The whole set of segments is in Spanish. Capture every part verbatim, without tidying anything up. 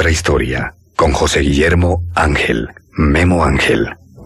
otra historia, con José Guillermo Ángel, Memo Ángel.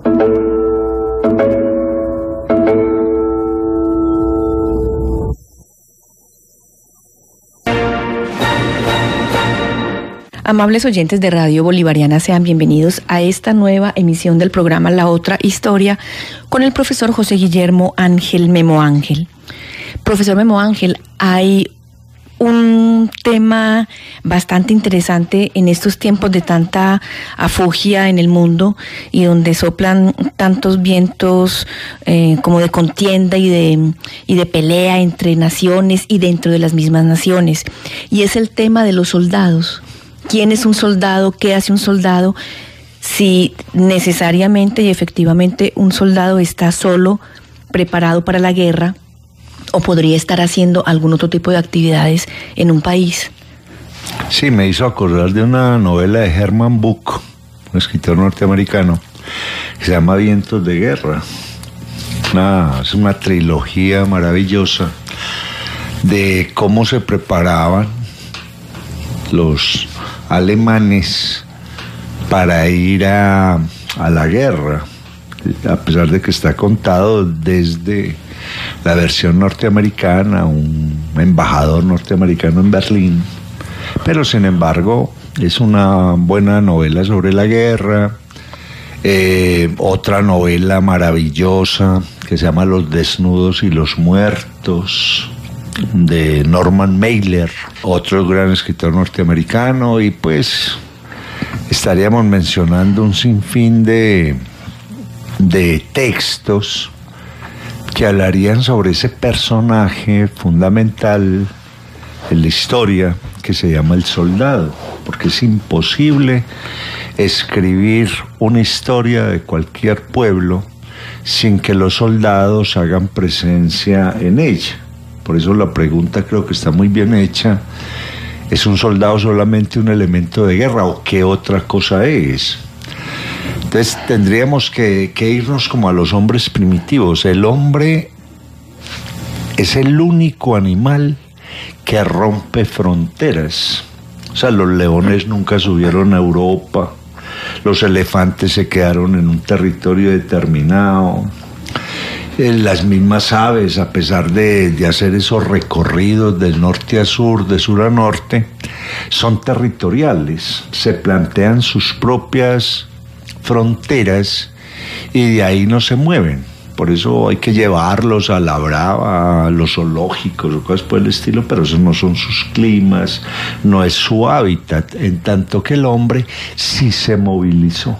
Amables oyentes de Radio Bolivariana, sean bienvenidos a esta nueva emisión del programa La Otra Historia con el profesor José Guillermo Ángel Memo Ángel. Profesor Memo Ángel, hay un tema bastante interesante en estos tiempos de tanta afugia en el mundo y donde soplan tantos vientos eh, como de contienda y de, y de pelea entre naciones y dentro de las mismas naciones. Y es el tema de los soldados. ¿Quién es un soldado? ¿Qué hace un soldado? Si necesariamente y efectivamente un soldado está solo, preparado para la guerra, o podría estar haciendo algún otro tipo de actividades en un país. Sí, me hizo acordar de una novela de Herman Book, un escritor norteamericano, que se llama Vientos de Guerra. Una, es una trilogía maravillosa de cómo se preparaban los alemanes para ir a, a la guerra, a pesar de que está contado desde la versión norteamericana, un embajador norteamericano en Berlín, pero sin embargo es una buena novela sobre la guerra. Eh, otra novela maravillosa que se llama Los desnudos y los muertos, de Norman Mailer, otro gran escritor norteamericano, y pues estaríamos mencionando un sinfín de, de textos que hablarían sobre ese personaje fundamental en la historia que se llama el soldado, porque es imposible escribir una historia de cualquier pueblo sin que los soldados hagan presencia en ella. Por eso la pregunta creo que está muy bien hecha. ¿Es un soldado solamente un elemento de guerra o qué otra cosa es? Entonces tendríamos que, que irnos como a los hombres primitivos. El hombre es el único animal que rompe fronteras. O sea, los leones nunca subieron a Europa, los elefantes se quedaron en un territorio determinado. Las mismas aves, a pesar de, de hacer esos recorridos del norte a sur, de sur a norte, son territoriales, se plantean sus propias fronteras y de ahí no se mueven. Por eso hay que llevarlos a la brava, a los zoológicos o cosas por el estilo, pero esos no son sus climas, no es su hábitat, en tanto que el hombre sí se movilizó.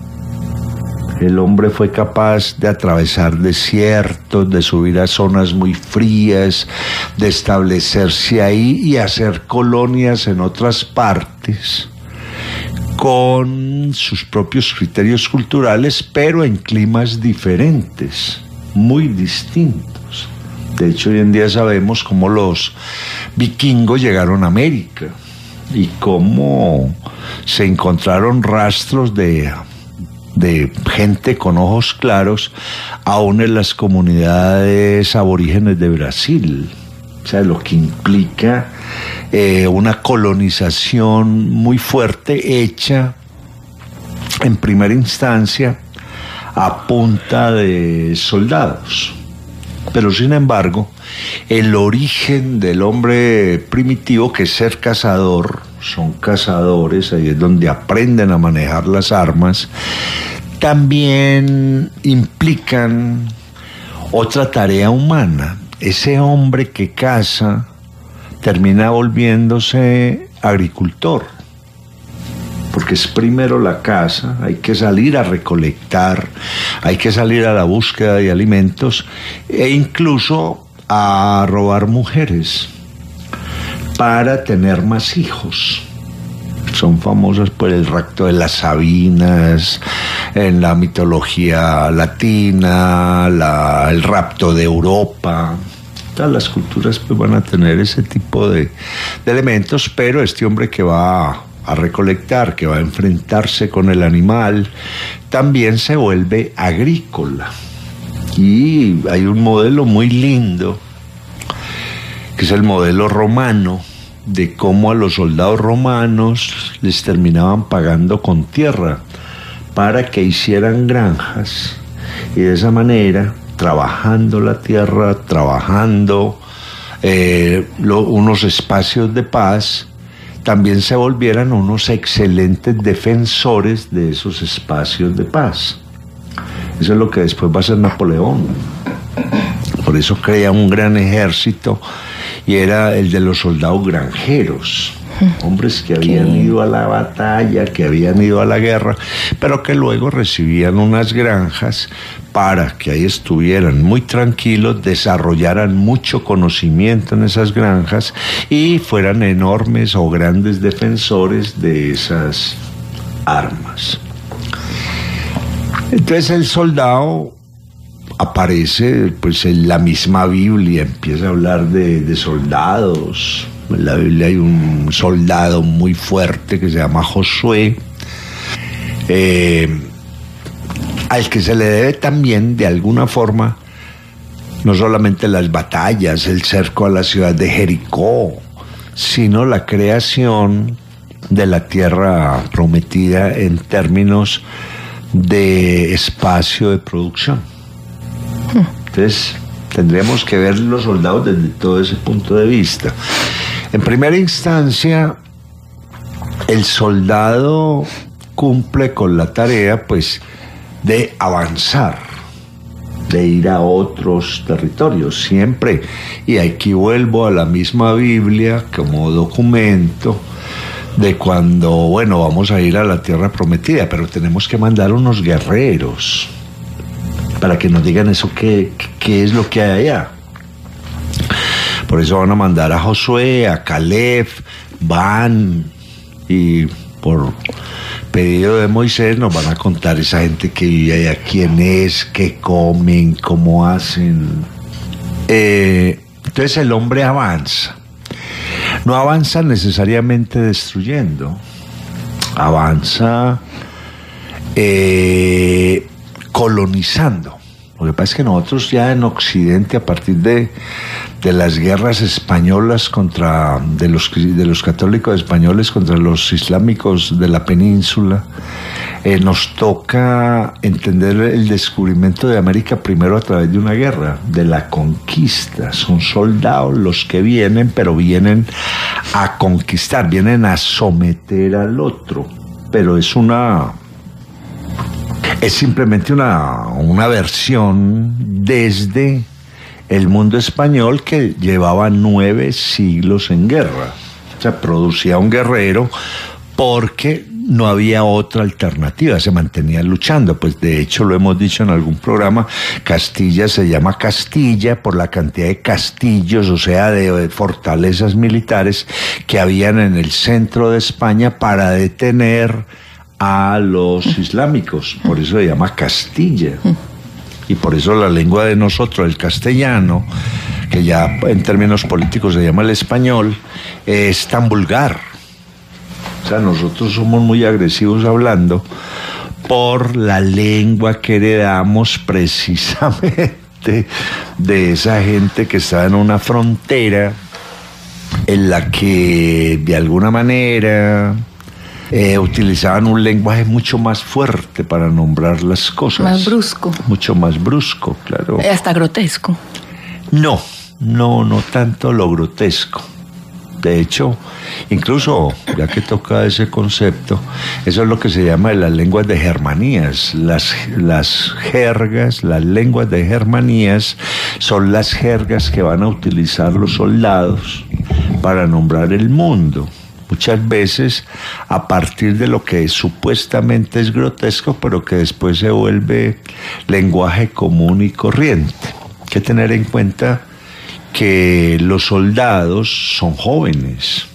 El hombre fue capaz de atravesar desiertos, de subir a zonas muy frías, de establecerse ahí y hacer colonias en otras partes con sus propios criterios culturales, pero en climas diferentes, muy distintos. De hecho, hoy en día sabemos cómo los vikingos llegaron a América y cómo se encontraron rastros de... de gente con ojos claros, aún en las comunidades aborígenes de Brasil. O sea, lo que implica eh, una colonización muy fuerte hecha en primera instancia a punta de soldados. Pero sin embargo, el origen del hombre primitivo, que es ser cazador, son cazadores, ahí es donde aprenden a manejar las armas, también implican otra tarea humana. Ese hombre que caza termina volviéndose agricultor, porque es primero la caza, hay que salir a recolectar, hay que salir a la búsqueda de alimentos e incluso a robar mujeres para tener más hijos. Son famosas por el rapto de las Sabinas, en la mitología latina, la, el rapto de Europa. Todas las culturas pues van a tener ese tipo de, de elementos, pero este hombre que va a, a recolectar, que va a enfrentarse con el animal, también se vuelve agrícola. Y hay un modelo muy lindo, que es el modelo romano, de cómo a los soldados romanos les terminaban pagando con tierra para que hicieran granjas y de esa manera, trabajando la tierra, trabajando eh, lo, unos espacios de paz, también se volvieran unos excelentes defensores de esos espacios de paz. Eso es lo que después va a hacer Napoleón. Por eso crea un gran ejército y era el de los soldados granjeros, hombres que habían ido a la batalla, que habían ido a la guerra, pero que luego recibían unas granjas para que ahí estuvieran muy tranquilos, desarrollaran mucho conocimiento en esas granjas y fueran enormes o grandes defensores de esas armas. Entonces el soldado aparece pues en la misma Biblia, empieza a hablar de, de soldados. En la Biblia hay un soldado muy fuerte que se llama Josué, eh, al que se le debe también de alguna forma no solamente las batallas, el cerco a la ciudad de Jericó, sino la creación de la tierra prometida en términos de espacio de producción. Entonces tendríamos que ver los soldados desde todo ese punto de vista. En primera instancia, el soldado cumple con la tarea pues de avanzar, de ir a otros territorios siempre, y aquí vuelvo a la misma Biblia como documento de cuando, bueno, vamos a ir a la tierra prometida, pero tenemos que mandar unos guerreros para que nos digan eso, qué, qué es lo que hay allá. Por eso van a mandar a Josué, a Caleb, van y por pedido de Moisés nos van a contar esa gente que vive allá, quién es, qué comen, cómo hacen. Eh, entonces el hombre avanza. No avanza necesariamente destruyendo, avanza eh, colonizando. Lo que pasa es que nosotros ya en Occidente, a partir de, de las guerras españolas contra, de los, de los católicos españoles contra los islámicos de la península, eh, nos toca entender el descubrimiento de América primero a través de una guerra, de la conquista. Son soldados los que vienen, pero vienen a conquistar, vienen a someter al otro, pero es una... Es simplemente una, una versión desde el mundo español que llevaba nueve siglos en guerra. O sea, producía un guerrero porque no había otra alternativa, se mantenían luchando. Pues de hecho lo hemos dicho en algún programa, Castilla se llama Castilla por la cantidad de castillos, o sea, de fortalezas militares que habían en el centro de España para detener a los islámicos, por eso se llama Castilla. Y por eso la lengua de nosotros, el castellano, que ya en términos políticos se llama el español, es tan vulgar. O sea, nosotros somos muy agresivos hablando por la lengua que heredamos precisamente de esa gente que está en una frontera en la que de alguna manera Eh, utilizaban un lenguaje mucho más fuerte para nombrar las cosas. Más brusco. Mucho más brusco, claro. Hasta grotesco. No, no, no tanto lo grotesco. De hecho, incluso, ya que toca ese concepto, eso es lo que se llama las lenguas de germanías. Las, las jergas, las lenguas de germanías son las jergas que van a utilizar los soldados para nombrar el mundo. Muchas veces a partir de lo que supuestamente es grotesco, pero que después se vuelve lenguaje común y corriente. Hay que tener en cuenta que los soldados son jóvenes,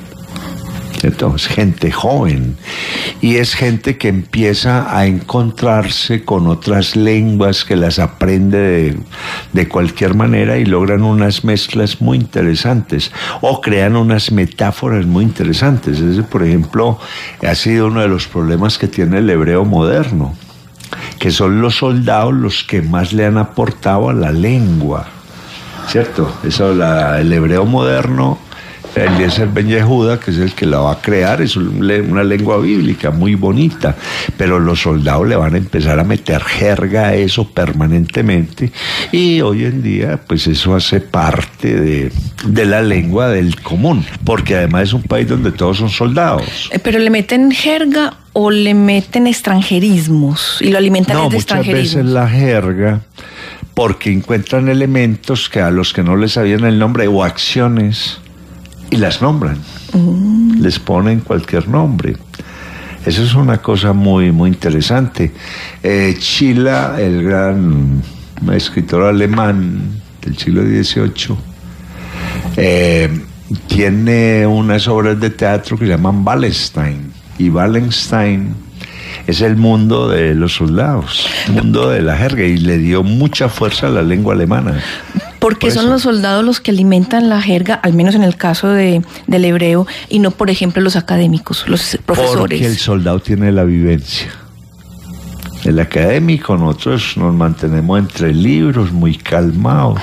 ¿cierto? Es gente joven y es gente que empieza a encontrarse con otras lenguas, que las aprende de, de cualquier manera y logran unas mezclas muy interesantes o crean unas metáforas muy interesantes. Ese, por ejemplo, ha sido uno de los problemas que tiene el hebreo moderno, que son los soldados los que más le han aportado a la lengua, ¿cierto? Eso, la, el hebreo moderno Eliezer Ben Yehuda, que es el que la va a crear, es una lengua bíblica muy bonita, pero los soldados le van a empezar a meter jerga a eso permanentemente, y hoy en día pues eso hace parte de, de la lengua del común, porque además es un país donde todos son soldados. Pero le meten jerga o le meten extranjerismos y lo alimentan no, de extranjerismos. No, muchas veces la jerga, porque encuentran elementos que a los que no les sabían el nombre o acciones y las nombran, mm. les ponen cualquier nombre. Eso es una cosa muy, muy interesante. Eh, Schiller, el gran escritor alemán del siglo dieciocho, eh, tiene unas obras de teatro que se llaman Wallenstein, y Wallenstein es el mundo de los soldados, el mundo de la jerga, y le dio mucha fuerza a la lengua alemana. ¿Por qué son los soldados los que alimentan la jerga, al menos en el caso de, del hebreo, y no, por ejemplo, los académicos, los profesores? Porque el soldado tiene la vivencia. El académico, nosotros nos mantenemos entre libros, muy calmados.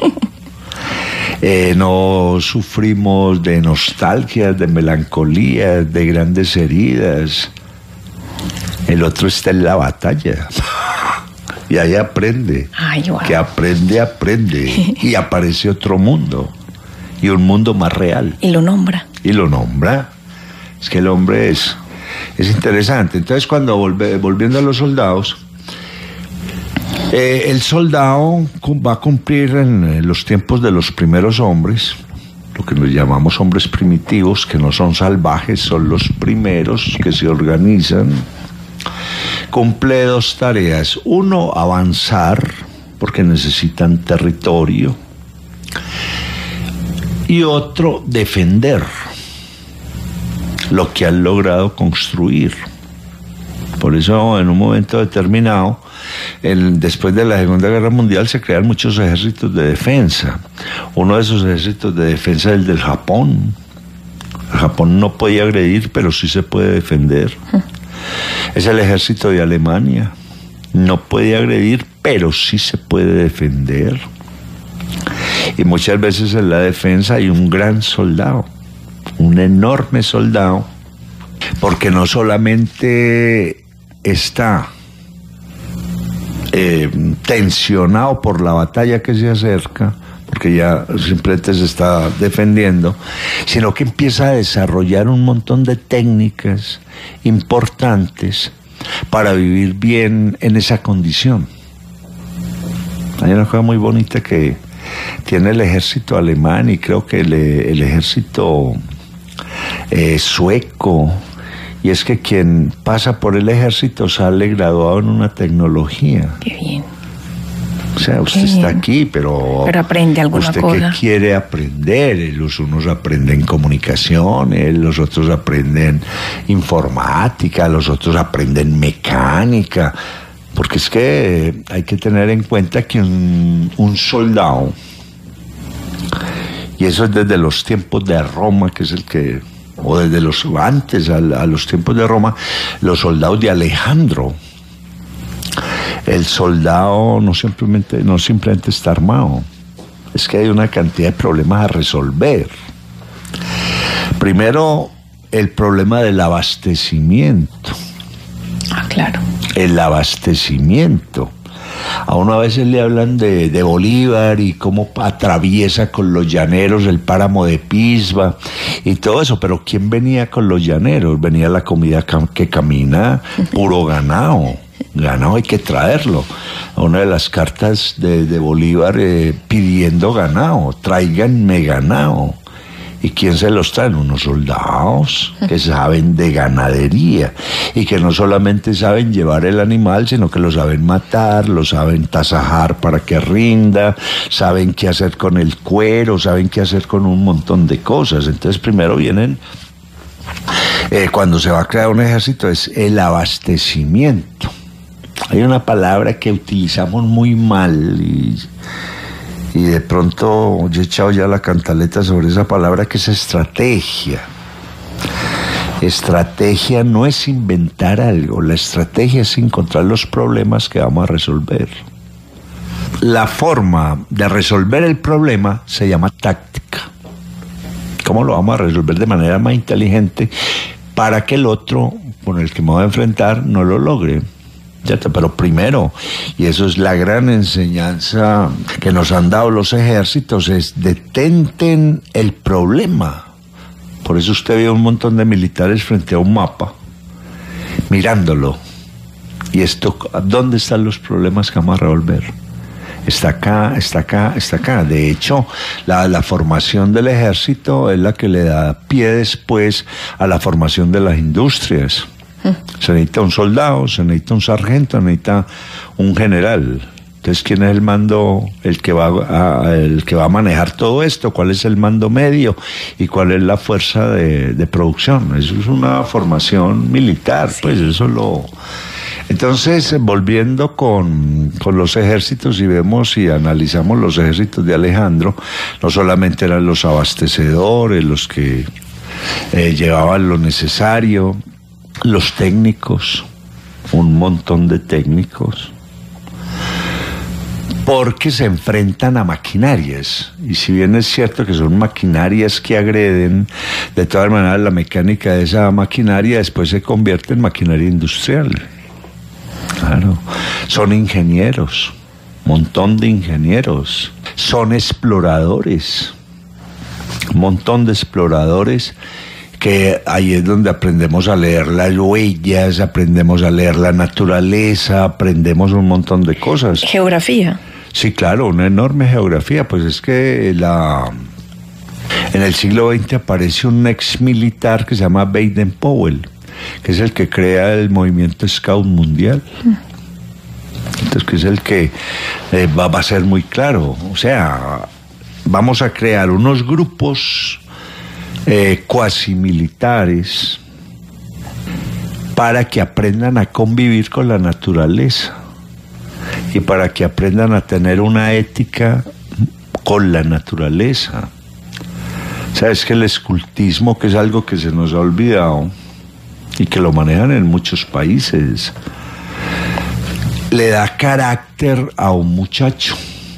eh, no sufrimos de nostalgias, de melancolías, de grandes heridas. El otro está en la batalla. Y ahí aprende. Ay, wow. Que aprende, aprende. Y aparece otro mundo. Y un mundo más real. Y lo nombra. Y lo nombra. Es que el hombre es, es interesante. Entonces, cuando volve, volviendo a los soldados, eh, el soldado va a cumplir en los tiempos de los primeros hombres, lo que nos llamamos hombres primitivos, que no son salvajes, son los primeros que se organizan. Cumple dos tareas. Uno, avanzar, porque necesitan territorio. Y otro, defender lo que han logrado construir. Por eso, en un momento determinado, el, después de la Segunda Guerra Mundial, se crean muchos ejércitos de defensa. Uno de esos ejércitos de defensa es el del Japón. El Japón no podía agredir, pero sí se puede defender. Es el ejército de Alemania. No puede agredir, pero sí se puede defender. Y muchas veces en la defensa hay un gran soldado, un enorme soldado, porque no solamente está eh, tensionado por la batalla que se acerca, porque ya simplemente se está defendiendo, sino que empieza a desarrollar un montón de técnicas importantes para vivir bien en esa condición. Hay una cosa muy bonita que tiene el ejército alemán, y creo que el, el ejército eh, sueco, y es que quien pasa por el ejército sale graduado en una tecnología. Qué bien. O sea, usted Qué está bien. aquí, pero, pero aprende alguna ¿usted cosa? qué quiere aprender? Los unos aprenden comunicaciones, los otros aprenden informática, los otros aprenden mecánica. Porque es que hay que tener en cuenta que un, un soldado, y eso es desde los tiempos de Roma, que es el que, o desde los antes a, a los tiempos de Roma, los soldados de Alejandro. El soldado no simplemente, no simplemente está armado, es que hay una cantidad de problemas a resolver. Primero, el problema del abastecimiento. Ah, claro. El abastecimiento. A uno a veces le hablan de, de Bolívar y cómo atraviesa con los llaneros el páramo de Pisba y todo eso, pero ¿quién venía con los llaneros? Venía la comida que camina, puro ganado. Ganado hay que traerlo. Una de las cartas de, de Bolívar eh, pidiendo ganado, tráiganme ganado. ¿Y quién se los traen? Unos soldados que saben de ganadería y que no solamente saben llevar el animal, sino que lo saben matar, lo saben tasajar para que rinda, saben qué hacer con el cuero, saben qué hacer con un montón de cosas. Entonces primero vienen, eh, cuando se va a crear un ejército, es el abastecimiento. Hay una palabra que utilizamos muy mal y... Y de pronto yo he echado ya la cantaleta sobre esa palabra, que es estrategia. Estrategia no es inventar algo, la estrategia es encontrar los problemas que vamos a resolver. La forma de resolver el problema se llama táctica. ¿Cómo lo vamos a resolver de manera más inteligente para que el otro con el que me voy a enfrentar no lo logre? ¿Cierto? Pero primero, y eso es la gran enseñanza que nos han dado los ejércitos, es detenten el problema. Por eso usted ve un montón de militares frente a un mapa, mirándolo. Y esto, ¿dónde están los problemas que vamos a resolver? Está acá, está acá, está acá. De hecho, la, la formación del ejército es la que le da pie después a la formación de las industrias. Se necesita un soldado, se necesita un sargento, se necesita un general. Entonces, ¿quién es el mando, el que va a, el que va a manejar todo esto? ¿Cuál es el mando medio? ¿Y cuál es la fuerza de, de producción? Eso es una formación militar, sí. Pues eso lo... Entonces, volviendo con, con los ejércitos, y vemos y analizamos los ejércitos de Alejandro, no solamente eran los abastecedores, los que eh, llevaban lo necesario, los técnicos, un montón de técnicos, porque se enfrentan a maquinarias, y si bien es cierto que son maquinarias que agreden, de todas maneras la mecánica de esa maquinaria después se convierte en maquinaria industrial. Claro, son ingenieros, montón de ingenieros, son exploradores, un montón de exploradores, que ahí es donde aprendemos a leer las huellas, aprendemos a leer la naturaleza, aprendemos un montón de cosas. Geografía. Sí, claro, una enorme geografía, pues es que la... en el siglo veinte aparece un ex militar que se llama Baden Powell, que es el que crea el movimiento Scout mundial. Entonces, que es el que eh, va, va a ser muy claro. O sea, vamos a crear unos grupos eh, cuasi militares para que aprendan a convivir con la naturaleza y para que aprendan a tener una ética con la naturaleza. Sabes que el escultismo, que es algo que se nos ha olvidado y que lo manejan en muchos países, le da carácter a un muchacho.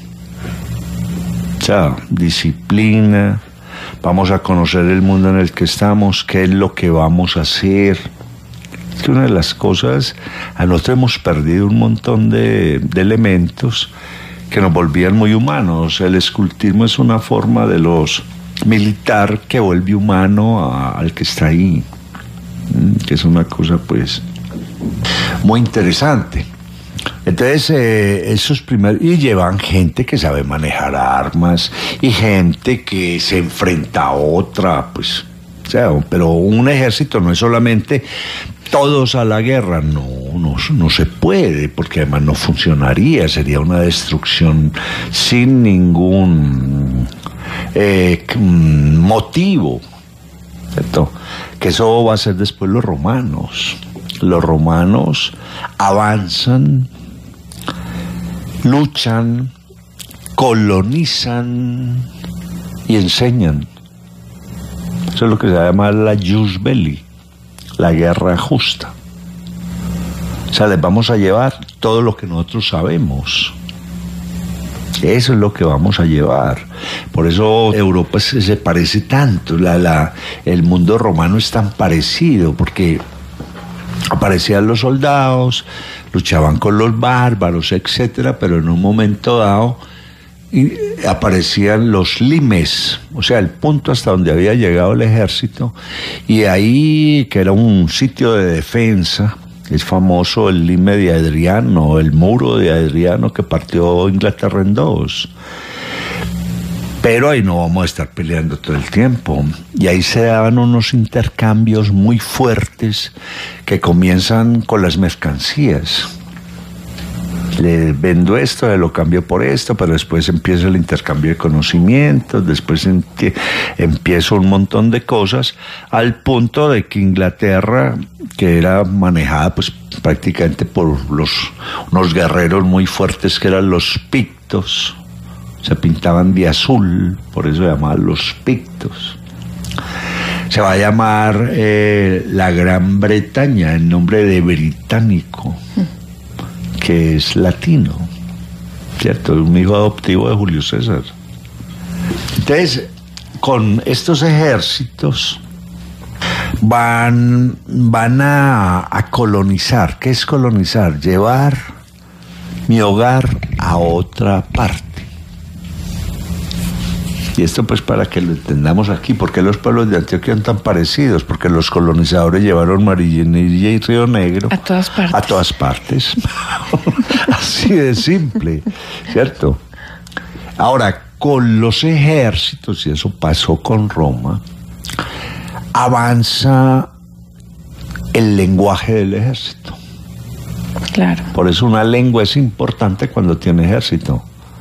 O sea, disciplina, vamos a conocer el mundo en el que estamos, qué es lo que vamos a hacer. Es que una de las cosas, a nosotros hemos perdido un montón de, de elementos que nos volvían muy humanos. El escultismo es una forma de los militar que vuelve humano a, al que está ahí, que es una cosa pues muy interesante. Entonces eh, esos primeros, y llevan gente que sabe manejar armas y gente que se enfrenta a otra, pues, o sea, pero un ejército no es solamente todos a la guerra, no, no, no se puede, porque además no funcionaría, sería una destrucción sin ningún eh, motivo, ¿cierto? Que eso va a ser después los romanos. Los romanos avanzan, luchan, colonizan y enseñan. Eso es lo que se llama la jus belli, la guerra justa. O sea, les vamos a llevar todo lo que nosotros sabemos. Eso es lo que vamos a llevar. Por eso Europa se, se parece tanto. La, la, el mundo romano es tan parecido, porque aparecían los soldados, luchaban con los bárbaros, etcétera, pero en un momento dado y aparecían los limes, o sea, el punto hasta donde había llegado el ejército, y ahí, que era un sitio de defensa, es famoso el lime de Adriano, el muro de Adriano que partió Inglaterra en dos. Pero ahí no vamos a estar peleando todo el tiempo. Y ahí se daban unos intercambios muy fuertes que comienzan con las mercancías. Le vendo esto, le lo cambio por esto, pero después empieza el intercambio de conocimientos, después empieza un montón de cosas, al punto de que Inglaterra, que era manejada pues prácticamente por los, unos guerreros muy fuertes que eran los pictos, se pintaban de azul, por eso se llamaban los pictos. Se va a llamar eh, la Gran Bretaña, el nombre de británico, que es latino, ¿cierto? Es un hijo adoptivo de Julio César. Entonces, con estos ejércitos van, van a, a colonizar. ¿Qué es colonizar? Llevar mi hogar a otra parte. Y esto pues para que lo entendamos aquí, porque los pueblos de Antioquia son tan parecidos, porque los colonizadores llevaron Marinilla y Río Negro a todas partes. A todas partes. Así de simple, ¿cierto? Ahora, con los ejércitos, y eso pasó con Roma, avanza el lenguaje del ejército. Claro. Por eso una lengua es importante cuando tiene ejército.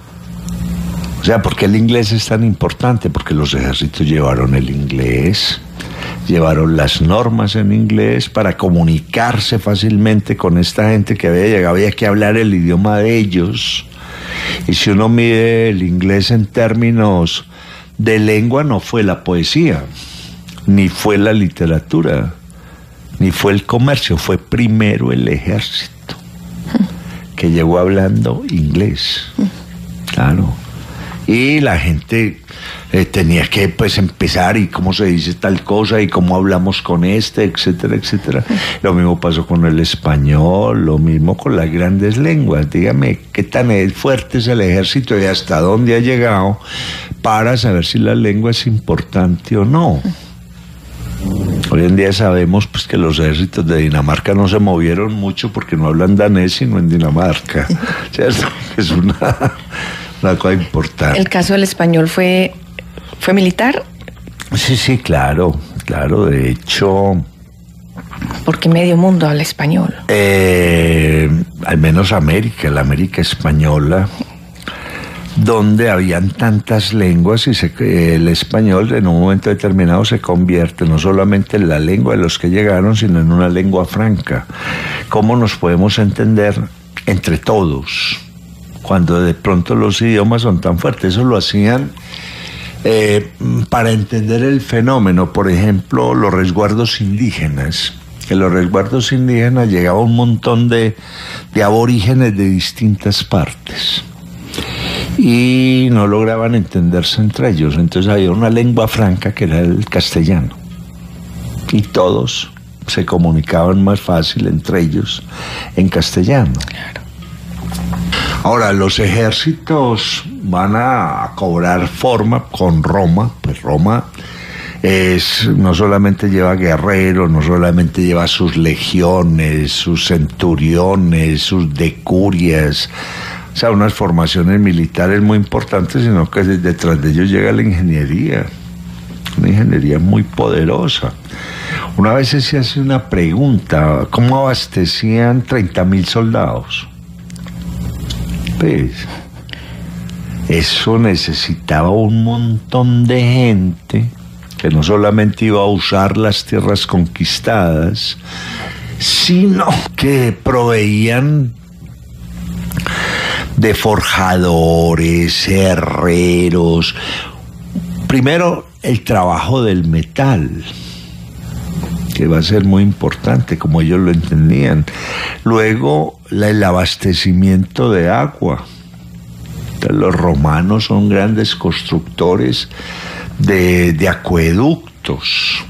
O sea, ¿por qué el inglés es tan importante? Porque los ejércitos llevaron el inglés, llevaron las normas en inglés para comunicarse fácilmente con esta gente que había llegado. Había que hablar el idioma de ellos. Y si uno mide el inglés en términos de lengua, no fue la poesía, ni fue la literatura, ni fue el comercio, fue primero el ejército, que llegó hablando inglés. Claro. Y la gente eh, tenía que pues empezar y cómo se dice tal cosa y cómo hablamos con este, etcétera, etcétera. Lo mismo pasó con el español, lo mismo con las grandes lenguas. Dígame qué tan fuerte es el ejército y hasta dónde ha llegado para saber si la lengua es importante o no. Hoy en día sabemos pues que los ejércitos de Dinamarca no se movieron mucho porque no hablan danés sino en Dinamarca, ¿cierto? Es una... una cosa importante. ¿El caso del español fue, fue militar? Sí, sí, claro, claro, de hecho... Porque medio mundo habla español. Eh, al menos América, la América española, donde habían tantas lenguas y se, el español en un momento determinado se convierte no solamente en la lengua de los que llegaron, sino en una lengua franca. ¿Cómo nos podemos entender entre todos cuando de pronto los idiomas son tan fuertes? Eso lo hacían eh, para entender el fenómeno. Por ejemplo, los resguardos indígenas. En los resguardos indígenas llegaba un montón de, de aborígenes de distintas partes y no lograban entenderse entre ellos. Entonces había una lengua franca que era el castellano y todos se comunicaban más fácil entre ellos en castellano. Claro. Ahora, los ejércitos van a cobrar forma con Roma, pues Roma es, no solamente lleva guerreros, no solamente lleva sus legiones, sus centuriones, sus decurias, o sea, unas formaciones militares muy importantes, sino que detrás de ellos llega la ingeniería, una ingeniería muy poderosa. Una vez se hace una pregunta, ¿cómo abastecían treinta mil soldados? Pues, eso necesitaba un montón de gente que no solamente iba a usar las tierras conquistadas, sino que proveían de forjadores, herreros. Primero, el trabajo del metal, que va a ser muy importante, como ellos lo entendían. Luego, la, el abastecimiento de agua. Entonces, los romanos son grandes constructores de, de acueductos.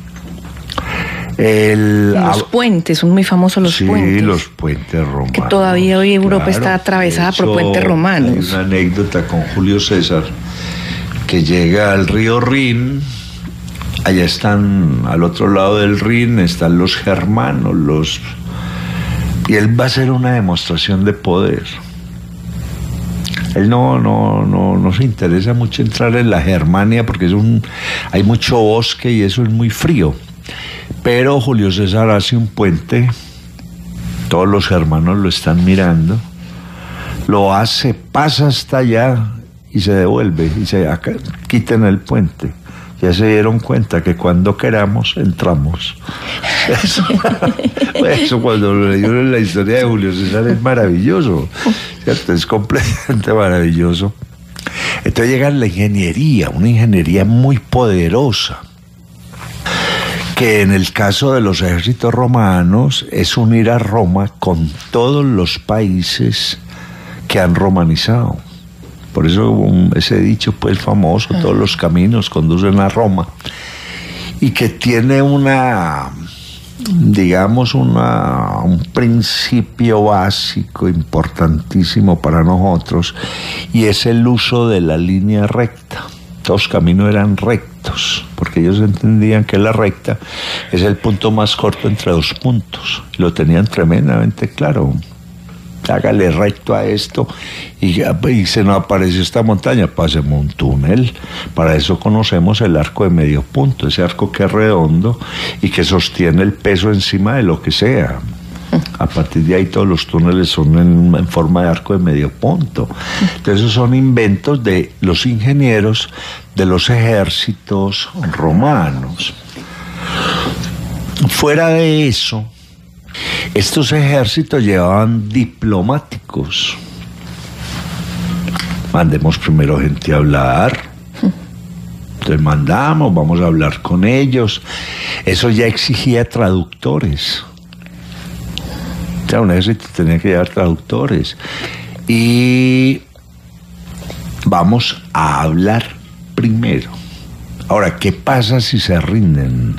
El, los puentes, son muy famosos los sí, puentes. Sí, los puentes romanos. Que todavía hoy Europa claro, está atravesada por puentes romanos. Hay una anécdota con Julio César, que llega al río Rin. Allá están, al otro lado del Rin, están los germanos, los... y él va a hacer una demostración de poder. Él no, no, no, no se interesa mucho entrar en la Germania porque es un, hay mucho bosque y eso es muy frío. Pero Julio César hace un puente, todos los germanos lo están mirando, lo hace, pasa hasta allá y se devuelve y se acá, quiten el puente. Ya se dieron cuenta que cuando queramos, entramos. Eso, eso cuando lo leyeron en la historia de Julio César es maravilloso, ¿cierto? Es completamente maravilloso. Entonces llega la ingeniería, una ingeniería muy poderosa, que en el caso de los ejércitos romanos es unir a Roma con todos los países que han romanizado. Por eso um, ese dicho pues famoso, uh-huh. todos los caminos conducen a Roma, y que tiene una, digamos, una, un principio básico importantísimo para nosotros, y es el uso de la línea recta. Los caminos eran rectos, porque ellos entendían que la recta es el punto más corto entre dos puntos. Lo tenían tremendamente claro. Hágale recto a esto y, y se nos apareció esta montaña, pasemos un túnel. Para eso conocemos el arco de medio punto, ese arco que es redondo y que sostiene el peso encima de lo que sea. A partir de ahí todos los túneles son en, en forma de arco de medio punto. Entonces esos son inventos de los ingenieros de los ejércitos romanos. Fuera de eso, estos ejércitos llevaban diplomáticos. Mandemos primero gente a hablar. Entonces mandamos, vamos a hablar con ellos. Eso ya exigía traductores. O sea, un ejército tenía que llevar traductores. Y vamos a hablar primero. Ahora, ¿qué pasa si se rinden?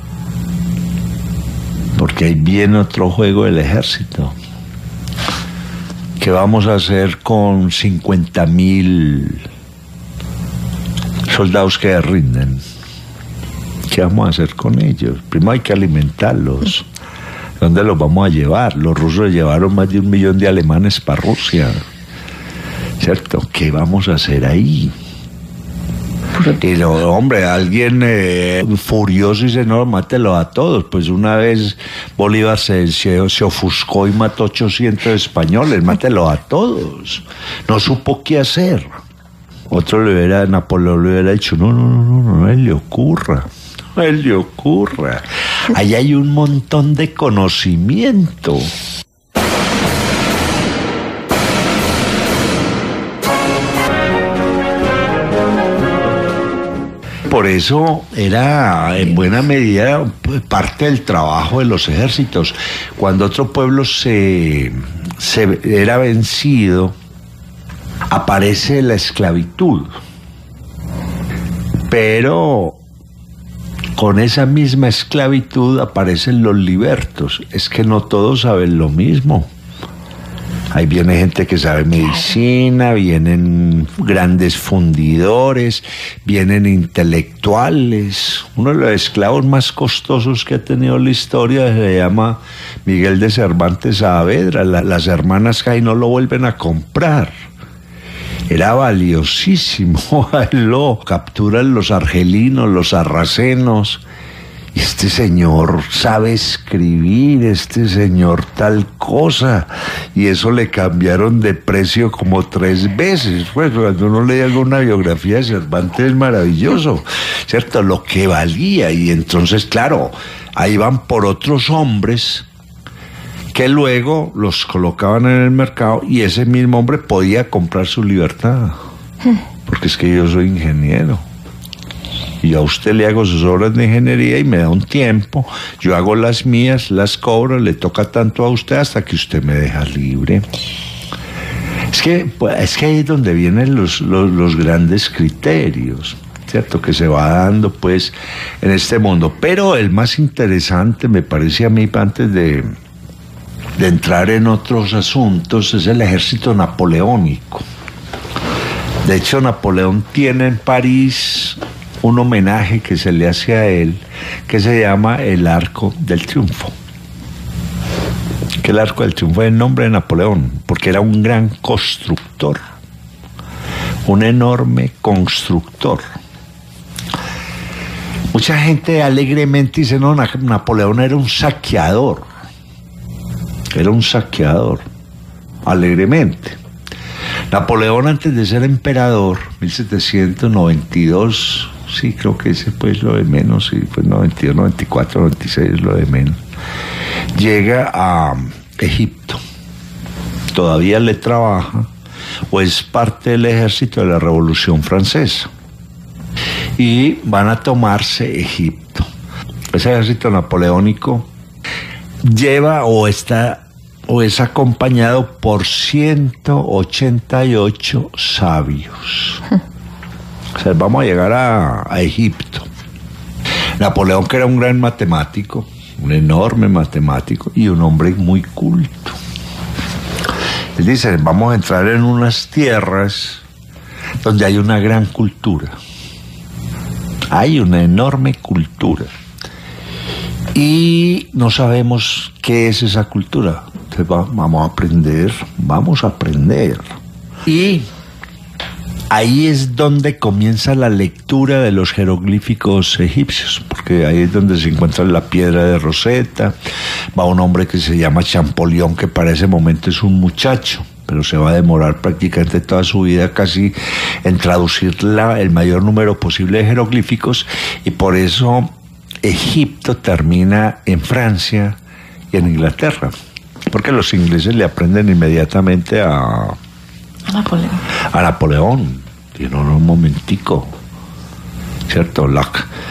Porque ahí viene otro juego del ejército. ¿Qué vamos a hacer con cincuenta mil soldados que rinden? ¿Qué vamos a hacer con ellos? Primero hay que alimentarlos. ¿Dónde los vamos a llevar? Los rusos llevaron más de un millón de alemanes para Rusia. ¿Cierto? ¿Qué vamos a hacer ahí? Y lo, hombre, alguien eh, furioso dice, no, mátelo a todos. Pues una vez Bolívar se, se, se ofuscó y mató ochocientos españoles, mátelo a todos. No supo qué hacer. Otro le hubiera, Napoleón le hubiera dicho, no, no, no, no, no, él le ocurra. No él le ocurra. Ahí hay un montón de conocimiento. Por eso era en buena medida parte del trabajo de los ejércitos. Cuando otro pueblo se, se era vencido, aparece la esclavitud. Pero con esa misma esclavitud aparecen los libertos. Es que no todos saben lo mismo. Ahí viene gente que sabe medicina, vienen grandes fundidores, vienen intelectuales. Uno de los esclavos más costosos que ha tenido la historia se llama Miguel de Cervantes Saavedra. La, las hermanas Jai no lo vuelven a comprar. Era valiosísimo. Lo capturan los argelinos, los sarracenos. Y este señor sabe escribir, este señor tal cosa, y eso le cambiaron de precio como tres veces. Pues cuando uno lee alguna biografía de Cervantes es maravilloso, ¿cierto? Lo que valía, y entonces, claro, ahí van por otros hombres que luego los colocaban en el mercado y ese mismo hombre podía comprar su libertad, porque es que yo soy ingeniero. Y a usted le hago sus obras de ingeniería y me da un tiempo, yo hago las mías, las cobro, le toca tanto a usted hasta que usted me deja libre. Es que, es que ahí es donde vienen los, los, los grandes criterios, ¿cierto? Que se va dando pues en este mundo. Pero el más interesante, me parece a mí, antes de, de entrar en otros asuntos, es el ejército napoleónico. De hecho, Napoleón tiene en París un homenaje que se le hace a él, que se llama el Arco del Triunfo. Que el Arco del Triunfo es el nombre de Napoleón, porque era un gran constructor, un enorme constructor. Mucha gente alegremente dice, no, Napoleón era un saqueador, era un saqueador, alegremente. Napoleón, antes de ser emperador, mil setecientos noventa y dos, sí, creo que ese pues lo de menos, sí, pues noventa y dos, noventa y cuatro, noventa y seis es lo de menos. Llega a Egipto, todavía le trabaja, o es parte del ejército de la Revolución Francesa, y van a tomarse Egipto. Ese ejército napoleónico lleva o está o es acompañado por ciento ochenta y ocho sabios. O sea, vamos a llegar a, a Egipto. Napoleón, que era un gran matemático, un enorme matemático y un hombre muy culto. Él dice, vamos a entrar en unas tierras donde hay una gran cultura. Hay una enorme cultura. Y no sabemos qué es esa cultura. Entonces va, vamos a aprender, vamos a aprender. Y ahí es donde comienza la lectura de los jeroglíficos egipcios, porque ahí es donde se encuentra la piedra de Rosetta. Va un hombre que se llama Champollion, que para ese momento es un muchacho, pero se va a demorar prácticamente toda su vida casi en traducir la, el mayor número posible de jeroglíficos, y por eso Egipto termina en Francia y en Inglaterra, porque los ingleses le aprenden inmediatamente a, a Napoleón. A Napoleón. Y no, no, un momentico, ¿cierto? La,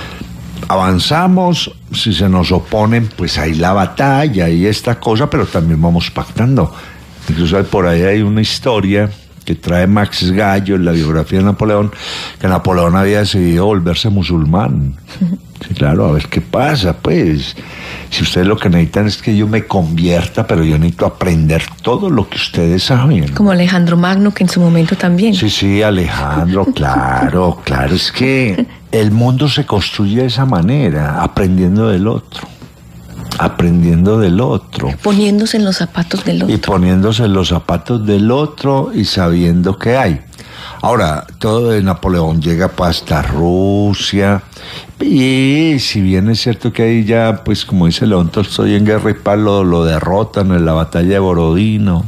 avanzamos, si se nos oponen, pues hay la batalla y esta cosa, pero también vamos pactando. Incluso por ahí hay una historia que trae Max Gallo en la biografía de Napoleón, que Napoleón había decidido volverse musulmán. Sí, claro, a ver qué pasa, pues. Si ustedes lo que necesitan es que yo me convierta, pero yo necesito aprender todo lo que ustedes saben. Como Alejandro Magno, que en su momento también. Sí, sí, Alejandro, claro, claro. Es que el mundo se construye de esa manera, aprendiendo del otro. Aprendiendo del otro. Poniéndose en los zapatos del otro. Y poniéndose en los zapatos del otro y sabiendo qué hay. Ahora, todo de Napoleón llega hasta Rusia, y si bien es cierto que ahí ya, pues como dice León Tolstoy en Guerra y Paz, lo, lo derrotan en la batalla de Borodino,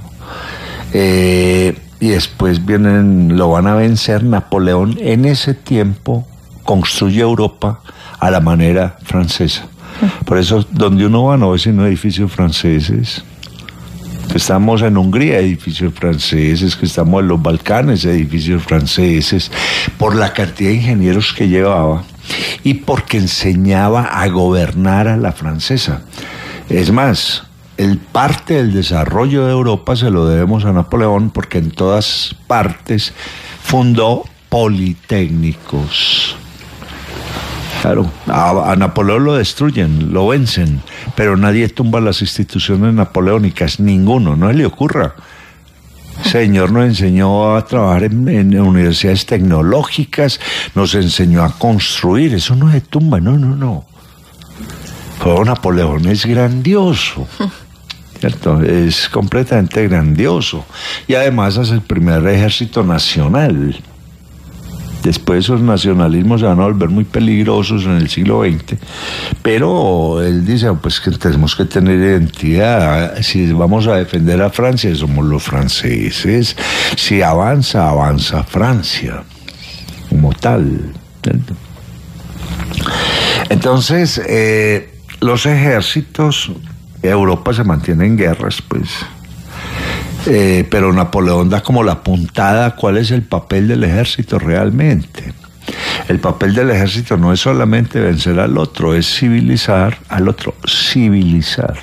eh, y después vienen, lo van a vencer. Napoleón en ese tiempo construye Europa a la manera francesa. Por eso, donde uno va no ve sino edificios franceses. Estamos en Hungría, edificios franceses, que estamos en los Balcanes, edificios franceses, por la cantidad de ingenieros que llevaba y porque enseñaba a gobernar a la francesa. Es más, el parte del desarrollo de Europa se lo debemos a Napoleón, porque en todas partes fundó politécnicos. Claro, a, a Napoleón lo destruyen, lo vencen, pero nadie tumba las instituciones napoleónicas, ninguno, no se le ocurra. Señor nos enseñó a trabajar en, en universidades tecnológicas, nos enseñó a construir, eso no se tumba, no, no, no. Pero Napoleón es grandioso, ¿cierto? Es completamente grandioso. Y además es el primer ejército nacional. Después esos nacionalismos se van a volver muy peligrosos en el siglo veinte, pero él dice, pues que tenemos que tener identidad. Si vamos a defender a Francia, somos los franceses. Si avanza, avanza Francia, como tal. Entonces, eh, los ejércitos de Europa se mantienen en guerras, pues. Eh, pero Napoleón da como la puntada cuál es el papel del ejército realmente. El papel del ejército no es solamente vencer al otro, es civilizar al otro, civilizar.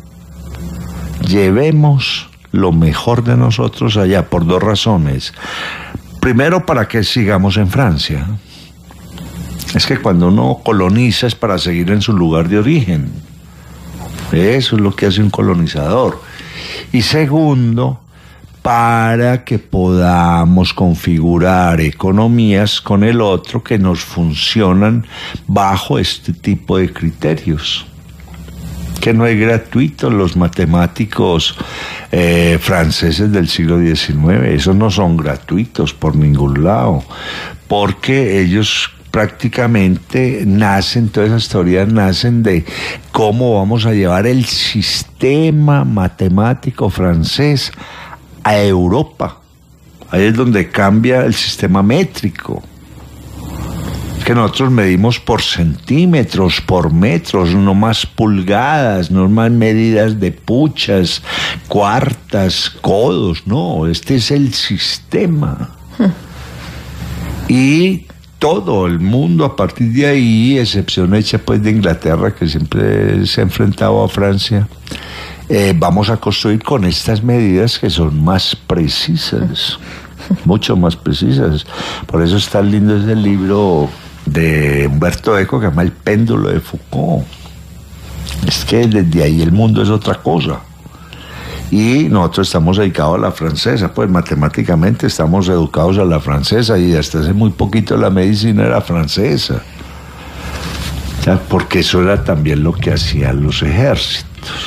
Llevemos lo mejor de nosotros allá por dos razones. Primero, para que sigamos en Francia. Es que cuando uno coloniza es para seguir en su lugar de origen. Eso es lo que hace un colonizador. Y segundo, para que podamos configurar economías con el otro que nos funcionan bajo este tipo de criterios. Que no es gratuito. Los matemáticos eh, franceses del siglo diecinueve, esos no son gratuitos por ningún lado, porque ellos prácticamente nacen, todas esas teorías nacen de cómo vamos a llevar el sistema matemático francés a Europa. Ahí es donde cambia el sistema métrico. Que nosotros medimos por centímetros, por metros, no más pulgadas, no más medidas de puchas, cuartas, codos, no, este es el sistema. Hmm. Y todo el mundo a partir de ahí, excepción hecha pues de Inglaterra, que siempre se ha enfrentado a Francia, eh, vamos a construir con estas medidas que son más precisas, mucho más precisas. Por eso está lindo ese libro de Humberto Eco que se llama El péndulo de Foucault. Es que desde ahí el mundo es otra cosa. Y nosotros estamos dedicados a la francesa, pues matemáticamente estamos educados a la francesa, y hasta hace muy poquito la medicina era francesa. O sea, porque eso era también lo que hacían los ejércitos.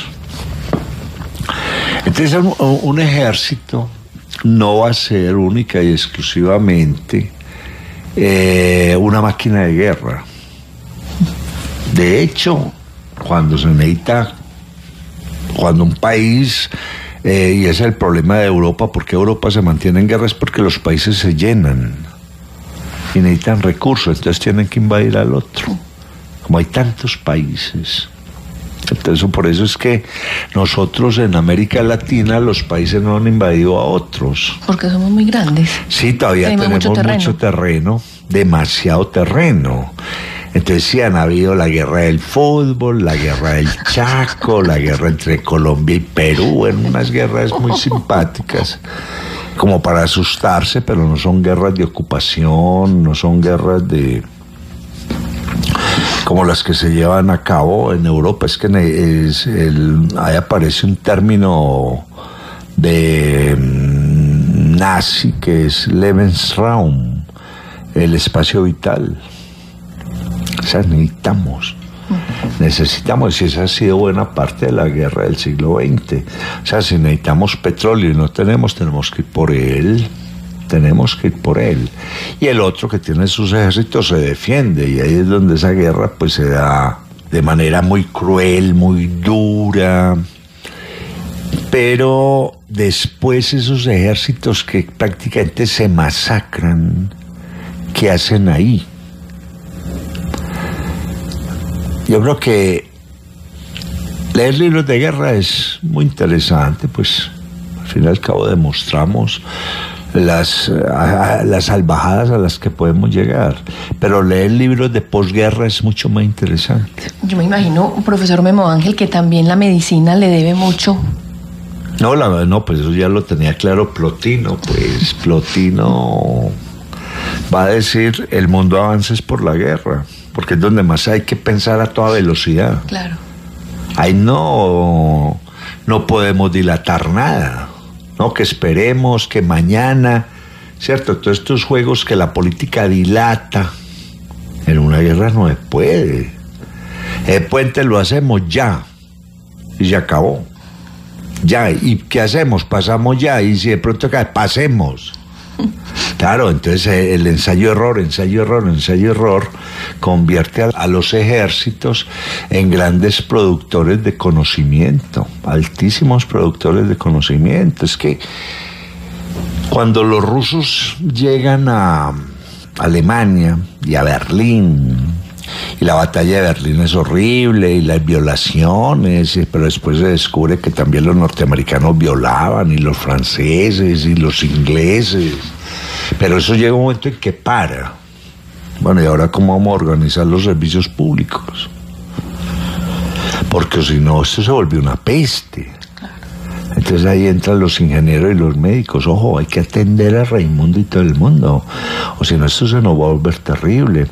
Entonces un, un ejército no va a ser única y exclusivamente eh, una máquina de guerra. De hecho, cuando se necesita, cuando un país, eh, y ese es el problema de Europa, porque Europa se mantiene en guerra, es porque los países se llenan y necesitan recursos, entonces tienen que invadir al otro. Como hay tantos países, entonces por eso es que nosotros en América Latina los países no han invadido a otros. Porque somos muy grandes. Sí, todavía tenemos, tenemos mucho, terreno. mucho terreno, demasiado terreno. Entonces sí han habido la guerra del fútbol, la guerra del Chaco, la guerra entre Colombia y Perú, en unas guerras muy simpáticas, como para asustarse, pero no son guerras de ocupación, no son guerras de como las que se llevan a cabo en Europa. Es que es el, ahí aparece un término de nazi que es Lebensraum, el espacio vital. O sea, necesitamos, necesitamos, y esa ha sido buena parte de la guerra del siglo veinte. O sea, si necesitamos petróleo y no tenemos, tenemos que ir por él, tenemos que ir por él. Y el otro que tiene sus ejércitos se defiende, y ahí es donde esa guerra pues se da de manera muy cruel, muy dura. Pero después esos ejércitos que prácticamente se masacran, ¿qué hacen ahí? Yo creo que leer libros de guerra es muy interesante, pues al fin y al cabo demostramos las, a, las salvajadas a las que podemos llegar, pero leer libros de posguerra es mucho más interesante. Yo me imagino, profesor Memo Ángel, que también la medicina le debe mucho. No, la, no, pues eso ya lo tenía claro Plotino, pues Plotino va a decir el mundo avanza es por la guerra, porque es donde más hay que pensar a toda velocidad. Claro. Ahí no, no podemos dilatar nada, ¿no? Que esperemos, que mañana, ¿cierto? Todos estos juegos que la política dilata, en una guerra no se puede. El puente lo hacemos ya, y se acabó. Ya, ¿y qué hacemos? Pasamos ya, y si de pronto cae, pasemos. Claro, entonces el ensayo-error, ensayo-error, ensayo-error convierte a, a los ejércitos en grandes productores de conocimiento, altísimos productores de conocimiento. Es que cuando los rusos llegan a Alemania y a Berlín, y la batalla de Berlín es horrible, y las violaciones, pero después se descubre que también los norteamericanos violaban, y los franceses, y los ingleses. Pero eso llega un momento en que para. Bueno, ¿y ahora cómo vamos a organizar los servicios públicos? Porque si no, esto se volvió una peste. Entonces ahí entran los ingenieros y los médicos. Ojo, hay que atender a Raimundo y todo el mundo, o si no, esto se nos va a volver terrible.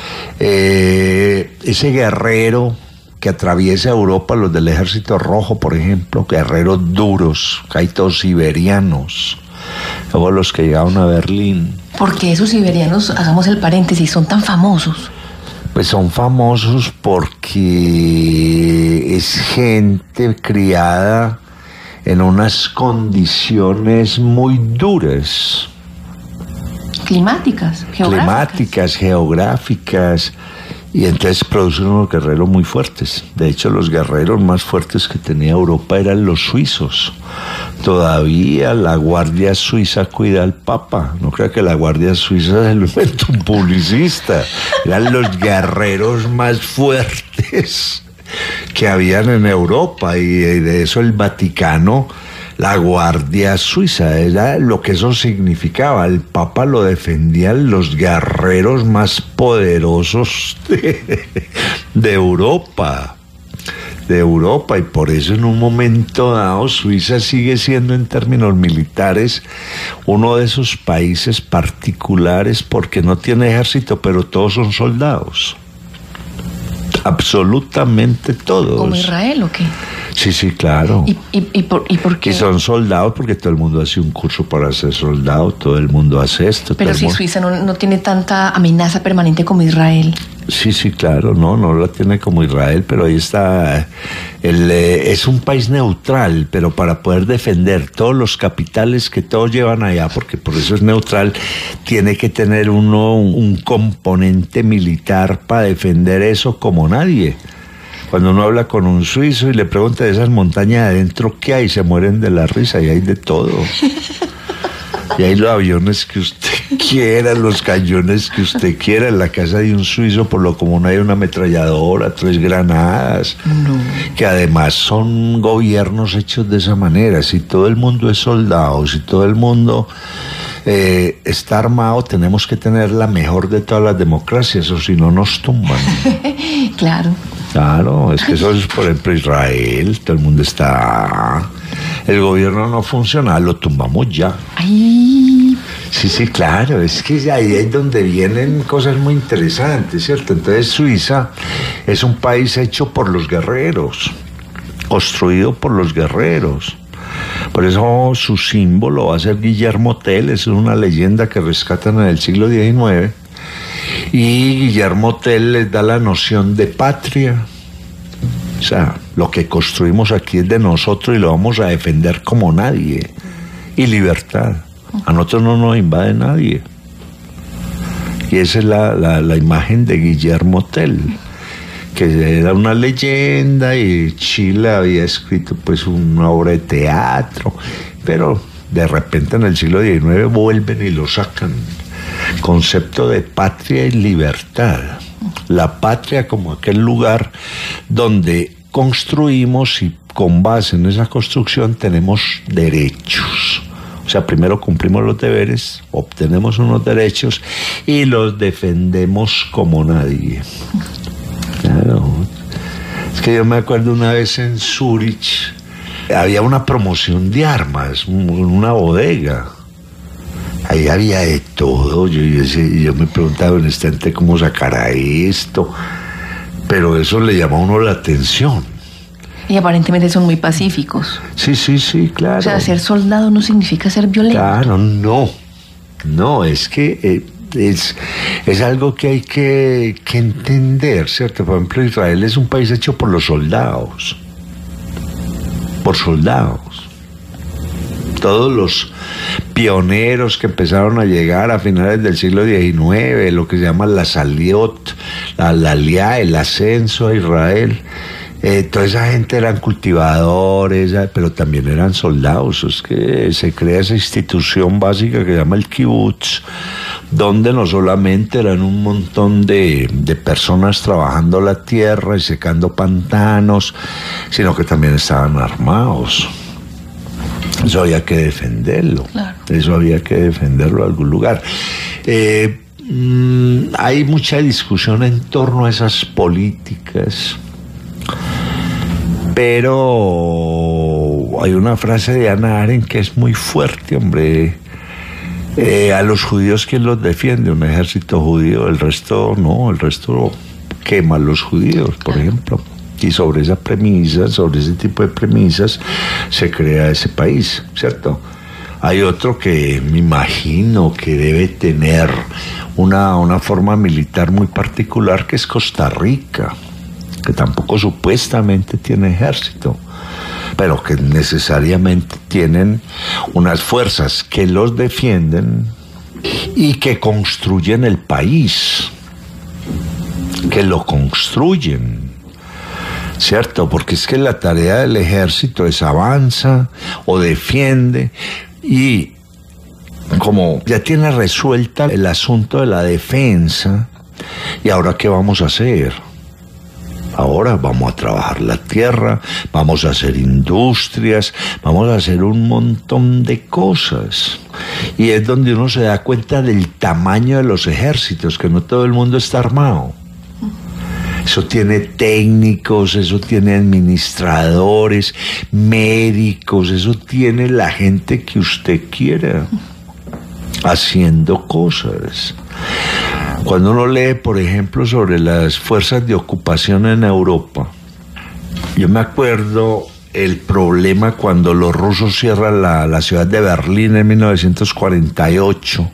Eh, ese guerrero que atraviesa Europa, los del Ejército Rojo, por ejemplo, guerreros duros, que hay todos siberianos, luego los que llegaron a Berlín. ¿Por qué esos siberianos, hagamos el paréntesis, son tan famosos? Pues son famosos porque es gente criada en unas condiciones muy duras. Climáticas, geográficas. Climáticas, geográficas, y entonces producen unos guerreros muy fuertes. De hecho, los guerreros más fuertes que tenía Europa eran los suizos. Todavía la Guardia Suiza cuida al Papa. No creo que la Guardia Suiza se lo inventó un publicista. Eran los guerreros más fuertes que habían en Europa, y de eso el Vaticano la Guardia Suiza, era lo que eso significaba. El Papa lo defendían los guerreros más poderosos de, de Europa. de Europa, y por eso en un momento dado Suiza sigue siendo en términos militares uno de esos países particulares porque no tiene ejército, pero todos son soldados. Absolutamente todos. ¿Como Israel o qué? Sí, sí, claro. ¿Y, y, y, por, y por qué? Y son soldados porque todo el mundo hace un curso para ser soldado, todo el mundo hace esto. Pero si mundo... Suiza no, no tiene tanta amenaza permanente como Israel. Sí, sí, claro, no, no la tiene como Israel, pero ahí está. El, eh, es un país neutral, pero para poder defender todos los capitales que todos llevan allá, porque por eso es neutral, tiene que tener uno un, un componente militar para defender eso como nadie. Cuando uno habla con un suizo y le pregunta de esas montañas adentro, ¿qué hay? Se mueren de la risa y hay de todo. Y hay los aviones que usted quiera, los cañones que usted quiera. En la casa de un suizo, por lo común, hay una ametralladora, tres granadas. No. Que además son gobiernos hechos de esa manera. Si todo el mundo es soldado, si todo el mundo eh, está armado, tenemos que tener la mejor de todas las democracias, o si no nos tumban. Claro. Claro, es que eso es, por ejemplo, Israel, todo el mundo está... El gobierno no funciona, lo tumbamos ya. Ay. Sí, sí, claro, es que ahí es donde vienen cosas muy interesantes, ¿cierto? Entonces Suiza es un país hecho por los guerreros, construido por los guerreros. Por eso su símbolo va a ser Guillermo Tell, es una leyenda que rescatan en el siglo diecinueve. Y Guillermo Tell les da la noción de patria. O sea, lo que construimos aquí es de nosotros y lo vamos a defender como nadie. Y libertad. A nosotros no nos invade nadie. Y esa es la, la, la imagen de Guillermo Tell, que era una leyenda, y Chile había escrito pues una obra de teatro, pero de repente en el siglo diecinueve vuelven y lo sacan. Concepto de patria y libertad. La patria como aquel lugar donde construimos y con base en esa construcción tenemos derechos. O sea, primero cumplimos los deberes, obtenemos unos derechos y los defendemos como nadie. Claro. Es que yo me acuerdo una vez en Zúrich, había una promoción de armas, una bodega. Ahí había de todo. Yo, yo, yo me preguntaba en este ente cómo sacará esto, pero eso le llama a uno la atención. Y aparentemente son muy pacíficos. Sí, sí, sí, claro. O sea, ser soldado no significa ser violento. Claro, no. No, es que eh, es, es algo que hay que, que entender, ¿cierto? Por ejemplo, Israel es un país hecho por los soldados. Por soldados. Todos los pioneros que empezaron a llegar a finales del siglo diecinueve, lo que se llama la Saliot, la, la Aliá, el ascenso a Israel, eh, toda esa gente eran cultivadores, pero también eran soldados. Es que se crea esa institución básica que se llama el kibutz, donde no solamente eran un montón de, de personas trabajando la tierra y secando pantanos, sino que también estaban armados. Eso había que defenderlo. Claro. Eso había que defenderlo en algún lugar. Eh, mmm, hay mucha discusión en torno a esas políticas, pero hay una frase de Hannah Arendt que es muy fuerte, hombre. Eh, a los judíos, ¿quién los defiende? Un ejército judío. El resto no, el resto quema a los judíos, por claro. ejemplo. Y sobre esa premisa, sobre ese tipo de premisas, se crea ese país, ¿cierto? Hay otro que me imagino que debe tener una, una forma militar muy particular, que es Costa Rica, que tampoco supuestamente tiene ejército, pero que necesariamente tienen unas fuerzas que los defienden y que construyen el país, que lo construyen. ¿Cierto? Porque es que la tarea del ejército es avanza o defiende, y como ya tiene resuelta el asunto de la defensa, ¿y ahora qué vamos a hacer? Ahora vamos a trabajar la tierra, vamos a hacer industrias, vamos a hacer un montón de cosas. Y es donde uno se da cuenta del tamaño de los ejércitos, que no todo el mundo está armado. Eso tiene técnicos, eso tiene administradores, médicos, eso tiene la gente que usted quiera haciendo cosas. Cuando uno lee, por ejemplo, sobre las fuerzas de ocupación en Europa, yo me acuerdo el problema cuando los rusos cierran la, la ciudad de Berlín en mil novecientos cuarenta y ocho,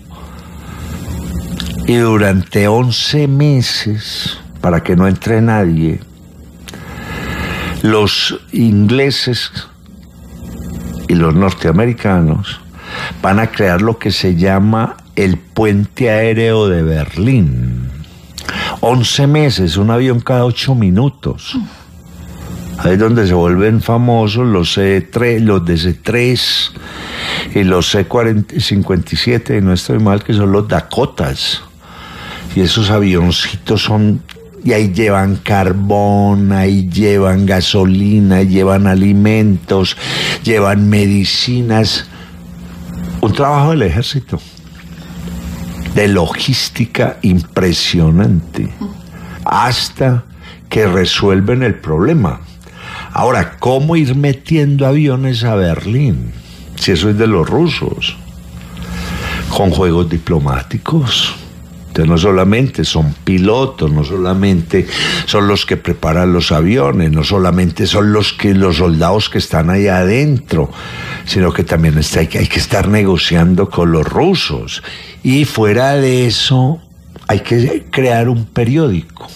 y durante once meses, para que no entre nadie, los ingleses y los norteamericanos van a crear lo que se llama el puente aéreo de Berlín. once meses, un avión cada ocho minutos. Ahí es donde se vuelven famosos los C tres, los D C tres y los C cincuenta y siete, y no estoy mal, que son los Dakotas. Y esos avioncitos son... Y ahí llevan carbón, ahí llevan gasolina, ahí llevan alimentos, llevan medicinas. Un trabajo del ejército, de logística impresionante, hasta que resuelven el problema. Ahora, ¿cómo ir metiendo aviones a Berlín? Si eso es de los rusos. Con juegos diplomáticos. Entonces, no solamente son pilotos, no solamente son los que preparan los aviones, no solamente son los que los soldados que están ahí adentro, sino que también está, hay, que, hay que estar negociando con los rusos. Y fuera de eso, hay que crear un periódico.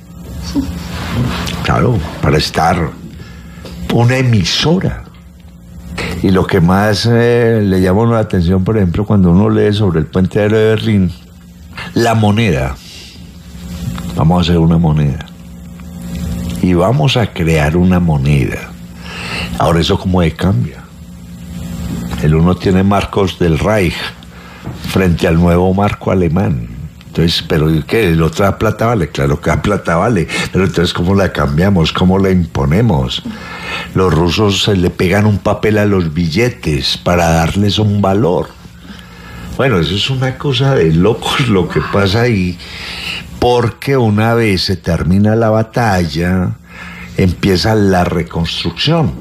Claro, para estar una emisora. Y lo que más eh, le llama la atención, por ejemplo, cuando uno lee sobre el puente aéreo de Berlín, la moneda. Vamos a hacer una moneda. Y vamos a crear una moneda. Ahora, ¿eso cómo de cambia? El uno tiene marcos del Reich frente al nuevo marco alemán. Entonces, ¿pero qué? ¿El otro da plata vale? Claro que da plata vale. Pero entonces, ¿cómo la cambiamos? ¿Cómo la imponemos? Los rusos se le pegan un papel a los billetes para darles un valor. Bueno, eso es una cosa de locos lo que pasa ahí, porque una vez se termina la batalla, empieza la reconstrucción.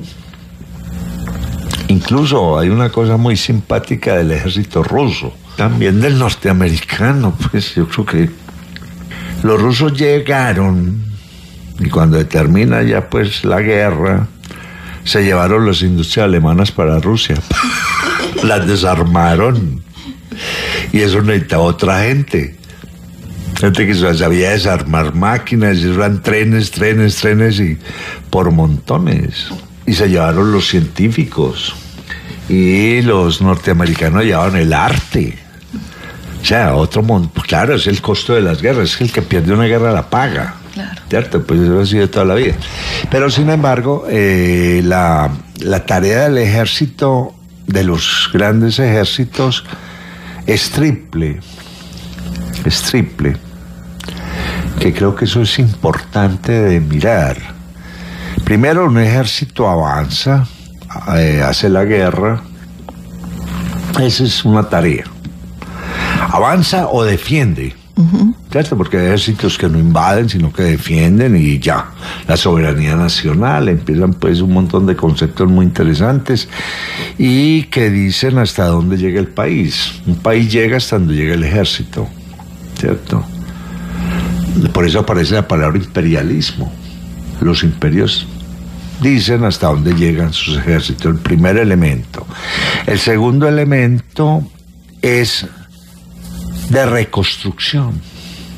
Incluso hay una cosa muy simpática del ejército ruso, también del norteamericano, pues yo creo que los rusos llegaron, y cuando termina ya pues la guerra, se llevaron las industrias alemanas para Rusia, las desarmaron. Y eso necesitaba otra gente. Gente que sabía desarmar máquinas, y eran trenes, trenes, trenes, y por montones. Y se llevaron los científicos. Y los norteamericanos llevaban el arte. O sea, otro montón. Claro, es el costo de las guerras. Es que el que pierde una guerra la paga. Claro. ¿Cierto? Pues eso ha sido toda la vida. Pero sin embargo, eh, la, la tarea del ejército, de los grandes ejércitos, es triple, es triple, que creo que eso es importante de mirar. Primero, un ejército avanza, eh, hace la guerra, esa es una tarea. Avanza o defiende, uh-huh. ¿Cierto? Porque hay ejércitos que no invaden, sino que defienden y ya. La soberanía nacional, empiezan pues un montón de conceptos muy interesantes y que dicen hasta dónde llega el país. Un país llega hasta donde llega el ejército, ¿cierto? Por eso aparece la palabra imperialismo. Los imperios dicen hasta dónde llegan sus ejércitos, el primer elemento. El segundo elemento es de reconstrucción.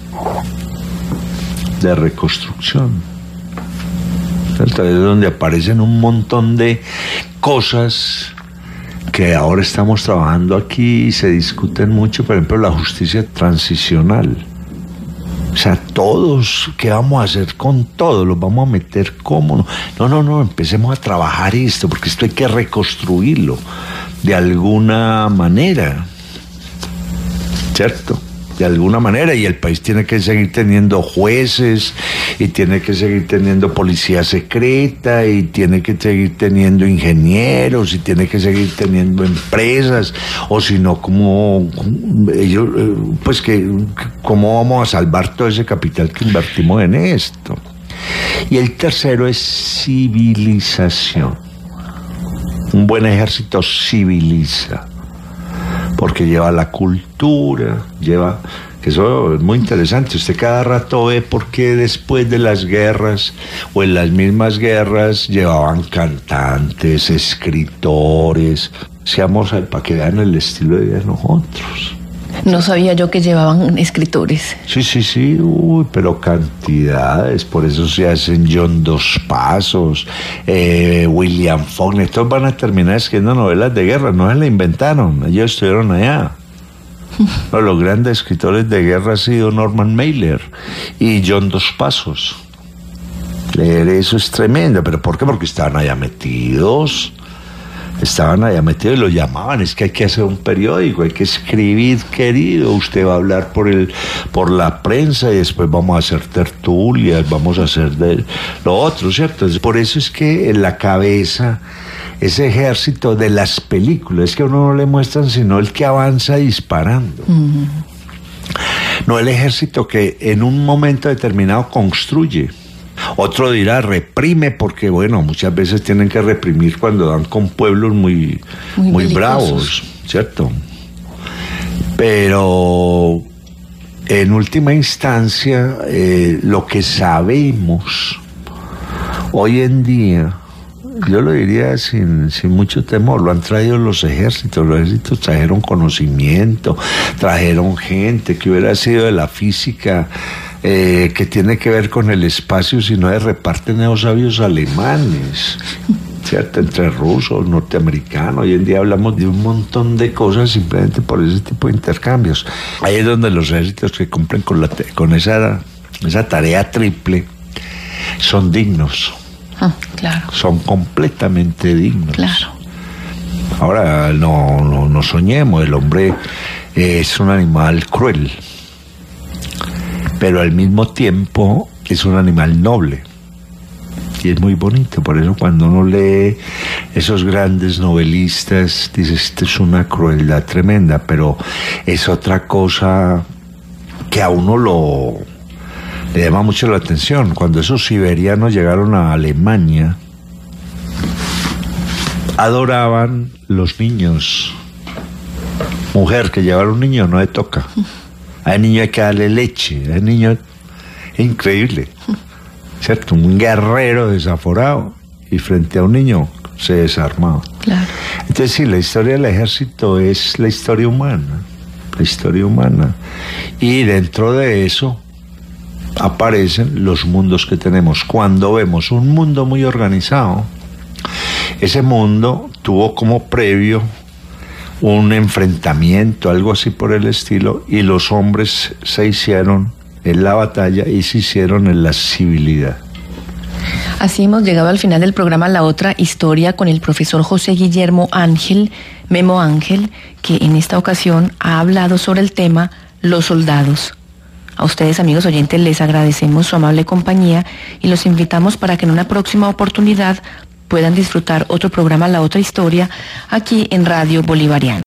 De reconstrucción. Es donde aparecen un montón de cosas que ahora estamos trabajando aquí y se discuten mucho, por ejemplo, la justicia transicional. O sea, todos, ¿qué vamos a hacer con todo? ¿Los vamos a meter cómo? No, no, no, empecemos a trabajar esto, porque esto hay que reconstruirlo de alguna manera. ¿Cierto? de alguna manera, y el país tiene que seguir teniendo jueces, y tiene que seguir teniendo policía secreta, y tiene que seguir teniendo ingenieros, y tiene que seguir teniendo empresas, o si no, ¿cómo, ellos, pues que, cómo vamos a salvar todo ese capital que invertimos en esto? Y el tercero es civilización. Un buen ejército civiliza, porque lleva la cultura, lleva, que eso es muy interesante. Usted cada rato ve por qué después de las guerras o en las mismas guerras llevaban cantantes, escritores. Seamos para que vean el estilo de vida de nosotros. No sabía yo que llevaban escritores. Sí, sí, sí, uy, pero cantidades, por eso se hacen John Dos Passos, eh, William Faulkner, estos van a terminar escribiendo novelas de guerra, no se la inventaron, ellos estuvieron allá. No, los grandes escritores de guerra han sido Norman Mailer y John Dos Passos. Leer eso es tremendo, ¿pero por qué? Porque estaban allá metidos. Estaban allá metidos y lo llamaban, es que hay que hacer un periódico, hay que escribir, querido, usted va a hablar por el, por la prensa y después vamos a hacer tertulias, vamos a hacer de lo otro, ¿cierto? Por eso es que en la cabeza, ese ejército de las películas, es que a uno no le muestran sino el que avanza disparando. Uh-huh. No el ejército que en un momento determinado construye. Otro dirá, reprime, porque bueno, muchas veces tienen que reprimir cuando dan con pueblos muy, muy, muy bravos, ¿cierto? Pero en última instancia, eh, lo que sabemos hoy en día, yo lo diría sin, sin mucho temor, lo han traído los ejércitos. Los ejércitos trajeron conocimiento, trajeron gente que hubiera sido de la física, eh, que tiene que ver con el espacio, si no se reparten esos sabios alemanes, ¿cierto? Entre rusos, norteamericanos. Hoy en día hablamos de un montón de cosas simplemente por ese tipo de intercambios. Ahí es donde los ejércitos que cumplen con, la, con esa, esa tarea triple son dignos. Ah, claro. Son completamente dignos. Claro. Ahora, no, no, no soñemos, el hombre es un animal cruel, pero al mismo tiempo es un animal noble. Y es muy bonito, por eso cuando uno lee esos grandes novelistas, dice, esto es una crueldad tremenda, pero es otra cosa que a uno lo... le llama mucho la atención. Cuando esos siberianos llegaron a Alemania, adoraban los niños. Mujer que lleva a un niño no le toca. A ese niño hay que darle leche. A ese niño es increíble, ¿cierto? Un guerrero desaforado y frente a un niño se desarmaba. Claro. Entonces sí, la historia del ejército es la historia humana, la historia humana. Y dentro de eso aparecen los mundos que tenemos. Cuando vemos un mundo muy organizado, ese mundo tuvo como previo un enfrentamiento, algo así por el estilo, y los hombres se hicieron en la batalla y se hicieron en la civilidad. Así hemos llegado al final del programa La Otra Historia con el profesor José Guillermo Ángel, Memo Ángel, que en esta ocasión ha hablado sobre el tema Los soldados. A ustedes, amigos oyentes, les agradecemos su amable compañía y los invitamos para que en una próxima oportunidad puedan disfrutar otro programa La Otra Historia aquí en Radio Bolivariana.